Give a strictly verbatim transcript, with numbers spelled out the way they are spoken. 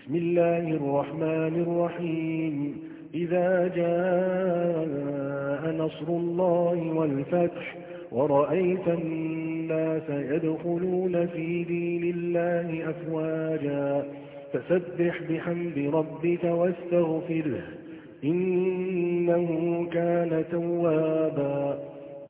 بسم الله الرحمن الرحيم إذا جاء نصر الله والفتح ورأيت الناس يدخلون في دين الله أفواجا فسبح بحمد ربك واستغفره إنه كان توابا